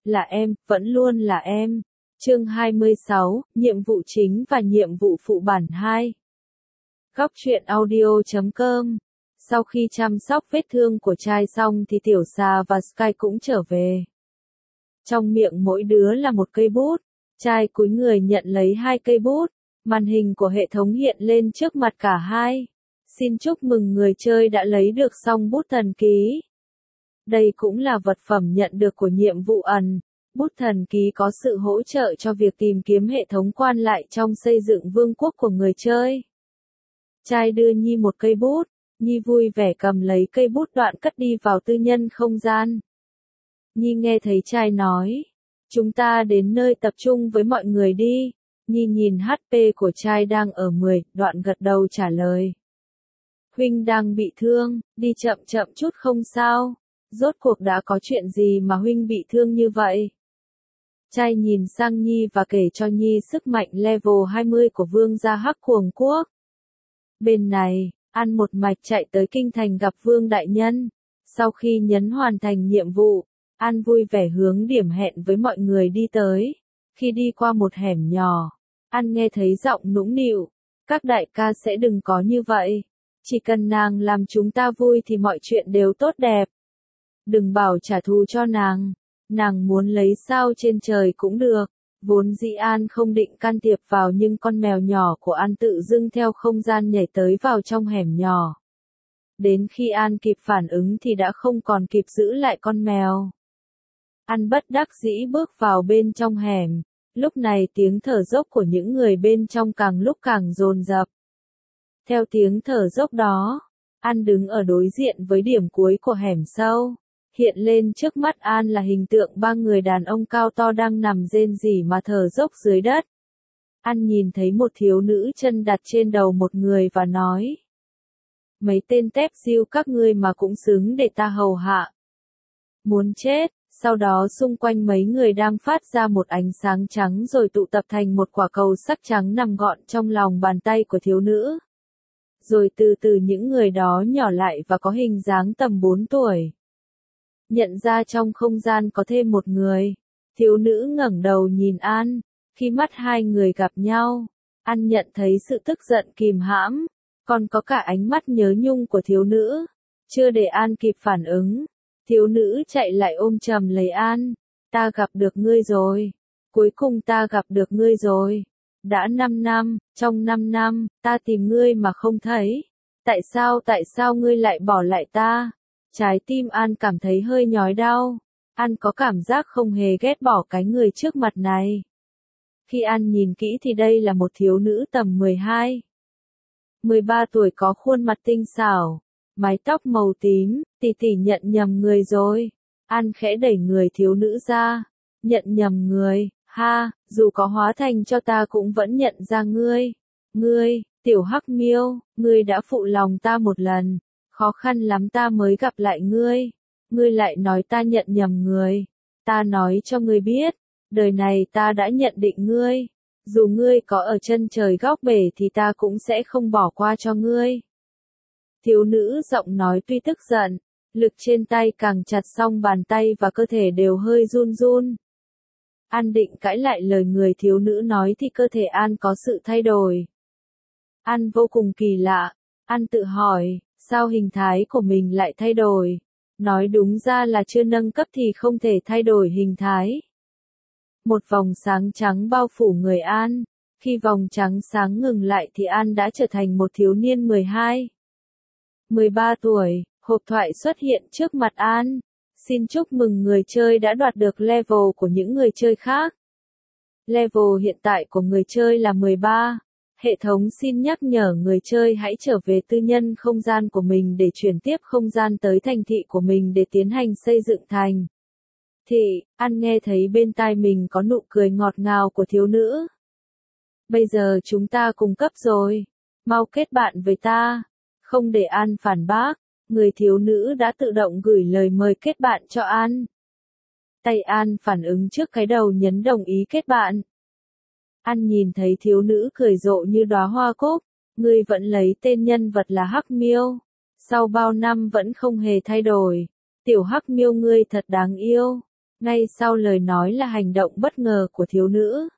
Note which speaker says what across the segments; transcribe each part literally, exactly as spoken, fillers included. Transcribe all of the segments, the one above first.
Speaker 1: là em, vẫn luôn là em. Chương hai mươi sáu, nhiệm vụ chính và nhiệm vụ phụ bản hai. Góc truyện audio chấm com. Sau khi chăm sóc vết thương của trai xong thì Tiểu Xà và Sky cũng trở về. Trong miệng mỗi đứa là một cây bút, trai cúi người nhận lấy hai cây bút, màn hình của hệ thống hiện lên trước mặt cả hai. Xin chúc mừng người chơi đã lấy được xong bút thần ký. Đây cũng là vật phẩm nhận được của nhiệm vụ ẩn. Bút thần ký có sự hỗ trợ cho việc tìm kiếm hệ thống quan lại trong xây dựng vương quốc của người chơi. Trai đưa Nhi một cây bút, Nhi vui vẻ cầm lấy cây bút đoạn cất đi vào tư nhân không gian. Nhi nghe thấy trai nói, chúng ta đến nơi tập trung với mọi người đi. Nhi nhìn hát pê của trai đang ở mười, đoạn gật đầu trả lời. Huynh đang bị thương, đi chậm chậm chút không sao. Rốt cuộc đã có chuyện gì mà huynh bị thương như vậy? Trai nhìn sang Nhi và kể cho Nhi sức mạnh level hai mươi của vương gia Hắc Cuồng Quốc. Bên này, An một mạch chạy tới kinh thành gặp vương đại nhân. Sau khi nhấn hoàn thành nhiệm vụ, An vui vẻ hướng điểm hẹn với mọi người đi tới. Khi đi qua một hẻm nhỏ, An nghe thấy giọng nũng nịu. Các đại ca sẽ đừng có như vậy. Chỉ cần nàng làm chúng ta vui thì mọi chuyện đều tốt đẹp. Đừng bảo trả thù cho nàng. Nàng muốn lấy sao trên trời cũng được. Vốn dĩ An không định can thiệp vào nhưng con mèo nhỏ của An tự dưng theo không gian nhảy tới vào trong hẻm nhỏ. Đến khi An kịp phản ứng thì đã không còn kịp giữ lại con mèo. An bất đắc dĩ bước vào bên trong hẻm. Lúc này tiếng thở dốc của những người bên trong càng lúc càng dồn dập. Theo tiếng thở dốc đó, An đứng ở đối diện với điểm cuối của hẻm sâu. Hiện lên trước mắt An là hình tượng ba người đàn ông cao to đang nằm rên rỉ mà thở dốc dưới đất. An nhìn thấy một thiếu nữ chân đặt trên đầu một người và nói. Mấy tên tép diêu các ngươi mà cũng xứng để ta hầu hạ. Muốn chết, sau đó xung quanh mấy người đang phát ra một ánh sáng trắng rồi tụ tập thành một quả cầu sắc trắng nằm gọn trong lòng bàn tay của thiếu nữ. Rồi từ từ những người đó nhỏ lại và có hình dáng tầm bốn tuổi. Nhận ra trong không gian có thêm một người. Thiếu nữ ngẩng đầu nhìn An. Khi mắt hai người gặp nhau, An nhận thấy sự tức giận kìm hãm. Còn có cả ánh mắt nhớ nhung của thiếu nữ. Chưa để An kịp phản ứng, thiếu nữ chạy lại ôm chầm lấy An. Ta gặp được ngươi rồi. Cuối cùng ta gặp được ngươi rồi. Đã năm năm, trong năm năm, ta tìm ngươi mà không thấy. Tại sao tại sao ngươi lại bỏ lại ta? Trái tim An cảm thấy hơi nhói đau. An có cảm giác không hề ghét bỏ cái người trước mặt này. Khi An nhìn kỹ thì đây là một thiếu nữ tầm mười hai, mười ba tuổi có khuôn mặt tinh xảo, mái tóc màu tím, tỷ tỷ nhận nhầm người rồi. An khẽ đẩy người thiếu nữ ra. Nhận nhầm người, ha, dù có hóa thành cho ta cũng vẫn nhận ra ngươi. Ngươi, tiểu hắc miêu, ngươi đã phụ lòng ta một lần. Khó khăn lắm ta mới gặp lại ngươi. Ngươi lại nói ta nhận nhầm người. Ta nói cho ngươi biết, đời này ta đã nhận định ngươi. Dù ngươi có ở chân trời góc bể thì ta cũng sẽ không bỏ qua cho ngươi. Thiếu nữ giọng nói tuy tức giận, lực trên tay càng chặt song bàn tay và cơ thể đều hơi run run. An định cãi lại lời người thiếu nữ nói thì cơ thể An có sự thay đổi. An vô cùng kỳ lạ. An tự hỏi, sao hình thái của mình lại thay đổi? Nói đúng ra là chưa nâng cấp thì không thể thay đổi hình thái. Một vòng sáng trắng bao phủ người An. Khi vòng trắng sáng ngừng lại thì An đã trở thành một thiếu niên mười hai, mười ba tuổi. Hộp thoại xuất hiện trước mặt An. Xin chúc mừng người chơi đã đoạt được level của những người chơi khác. Level hiện tại của người chơi là mười ba. Hệ thống xin nhắc nhở người chơi hãy trở về tư nhân không gian của mình để chuyển tiếp không gian tới thành thị của mình để tiến hành xây dựng thành thị. An nghe thấy bên tai mình có nụ cười ngọt ngào của thiếu nữ. Bây giờ chúng ta cùng cấp rồi. Mau kết bạn với ta. Không để An phản bác, người thiếu nữ đã tự động gửi lời mời kết bạn cho An. Tay An phản ứng trước cái đầu nhấn đồng ý kết bạn. An nhìn thấy thiếu nữ cười rộ như đóa hoa cúc. Ngươi vẫn lấy tên nhân vật là Hắc Miêu. Sau bao năm vẫn không hề thay đổi. Tiểu Hắc Miêu ngươi thật đáng yêu. Ngay sau lời nói là hành động bất ngờ của thiếu nữ.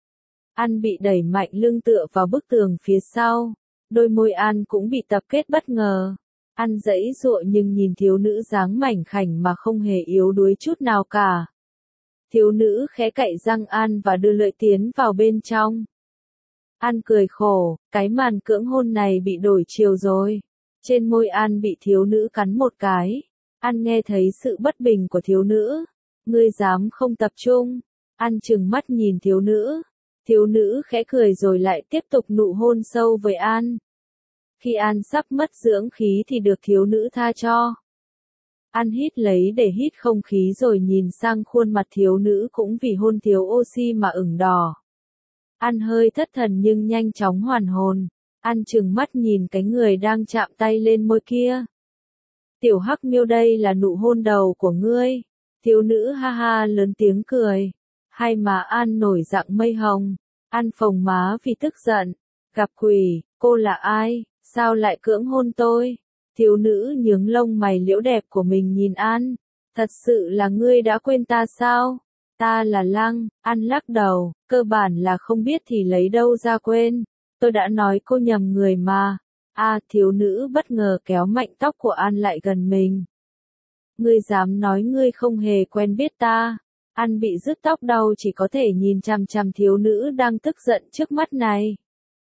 Speaker 1: An bị đẩy mạnh lưng tựa vào bức tường phía sau. Đôi môi An cũng bị tập kết bất ngờ. An giãy giụa nhưng nhìn thiếu nữ dáng mảnh khảnh mà không hề yếu đuối chút nào cả. Thiếu nữ khẽ cạy răng An và đưa lưỡi tiến vào bên trong. An cười khổ, cái màn cưỡng hôn này bị đổi chiều rồi. Trên môi An bị thiếu nữ cắn một cái. An nghe thấy sự bất bình của thiếu nữ. Ngươi dám không tập trung? An trừng mắt nhìn thiếu nữ. Thiếu nữ khẽ cười rồi lại tiếp tục nụ hôn sâu với An. Khi An sắp mất dưỡng khí thì được thiếu nữ tha cho. An hít lấy để hít không khí rồi nhìn sang khuôn mặt thiếu nữ cũng vì hôn thiếu oxy mà ửng đỏ. An hơi thất thần nhưng nhanh chóng hoàn hồn. An trừng mắt nhìn cái người đang chạm tay lên môi kia. Tiểu Hắc Miêu, đây là nụ hôn đầu của ngươi. Thiếu nữ ha ha lớn tiếng cười. Hai má An nổi dạng mây hồng. An phồng má vì tức giận. Gặp quỷ, cô là ai? Sao lại cưỡng hôn tôi? Thiếu nữ nhướng lông mày liễu đẹp của mình nhìn An. Thật sự là ngươi đã quên ta sao? Ta là Lăng. An lắc đầu, cơ bản là không biết thì lấy đâu ra quên. Tôi đã nói cô nhầm người mà. À, thiếu nữ bất ngờ kéo mạnh tóc của An lại gần mình. Ngươi dám nói ngươi không hề quen biết ta? An bị rứt tóc đau chỉ có thể nhìn chằm chằm thiếu nữ đang tức giận trước mắt này.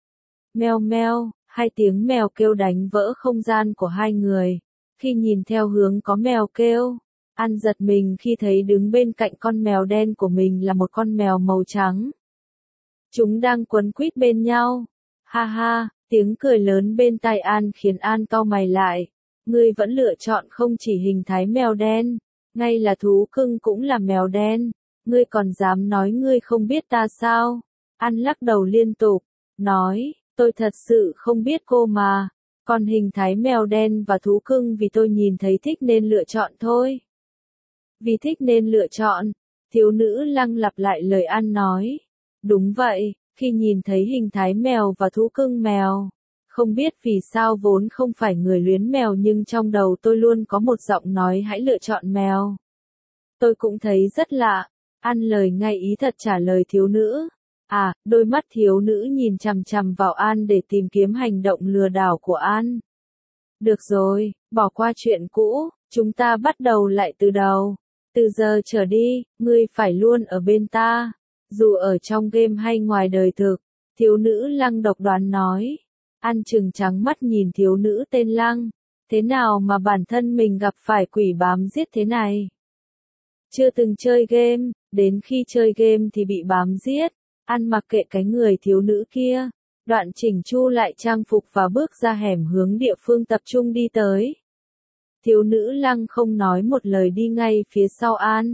Speaker 1: Meo meo, hai tiếng mèo kêu đánh vỡ không gian của hai người. Khi nhìn theo hướng có mèo kêu, An giật mình khi thấy đứng bên cạnh con mèo đen của mình là một con mèo màu trắng. Chúng đang quấn quýt bên nhau. Ha ha, tiếng cười lớn bên tai An khiến An cau mày lại. Ngươi vẫn lựa chọn không chỉ hình thái mèo đen, ngay là thú cưng cũng là mèo đen. Ngươi còn dám nói ngươi không biết ta sao? An lắc đầu liên tục, nói, tôi thật sự không biết cô mà. Còn hình thái mèo đen và thú cưng vì tôi nhìn thấy thích nên lựa chọn thôi. Vì thích nên lựa chọn, thiếu nữ Lăng lặp lại lời An nói. Đúng vậy, khi nhìn thấy hình thái mèo và thú cưng mèo. Không biết vì sao vốn không phải người luyến mèo nhưng trong đầu tôi luôn có một giọng nói hãy lựa chọn mèo. Tôi cũng thấy rất lạ. An lời ngay ý thật trả lời thiếu nữ. À, đôi mắt thiếu nữ nhìn chằm chằm vào An để tìm kiếm hành động lừa đảo của An. Được rồi, bỏ qua chuyện cũ, chúng ta bắt đầu lại từ đầu. Từ giờ trở đi, ngươi phải luôn ở bên ta. Dù ở trong game hay ngoài đời thực, thiếu nữ Lăng độc đoán nói. An trừng trắng mắt nhìn thiếu nữ tên Lăng. Thế nào mà bản thân mình gặp phải quỷ bám giết thế này? Chưa từng chơi game, đến khi chơi game thì bị bám giết. An mặc kệ cái người thiếu nữ kia. Đoạn chỉnh chu lại trang phục và bước ra hẻm hướng địa phương tập trung đi tới. Thiếu nữ Lăng không nói một lời đi ngay phía sau An.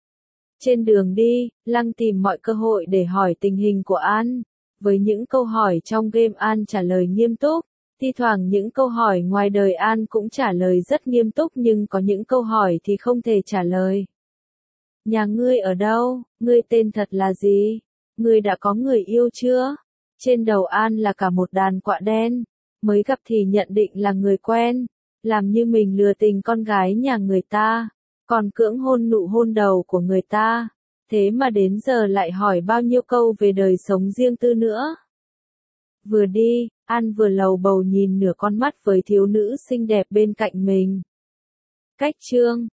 Speaker 1: Trên đường đi, Lăng tìm mọi cơ hội để hỏi tình hình của An. Với những câu hỏi trong game An trả lời nghiêm túc, thi thoảng những câu hỏi ngoài đời An cũng trả lời rất nghiêm túc nhưng có những câu hỏi thì không thể trả lời. Nhà ngươi ở đâu? Ngươi tên thật là gì? Ngươi đã có người yêu chưa? Trên đầu An là cả một đàn quạ đen. Mới gặp thì nhận định là người quen. Làm như mình lừa tình con gái nhà người ta. Còn cưỡng hôn nụ hôn đầu của người ta. Thế mà đến giờ lại hỏi bao nhiêu câu về đời sống riêng tư nữa. Vừa đi, An vừa lầu bầu nhìn nửa con mắt với thiếu nữ xinh đẹp bên cạnh mình. Cách chương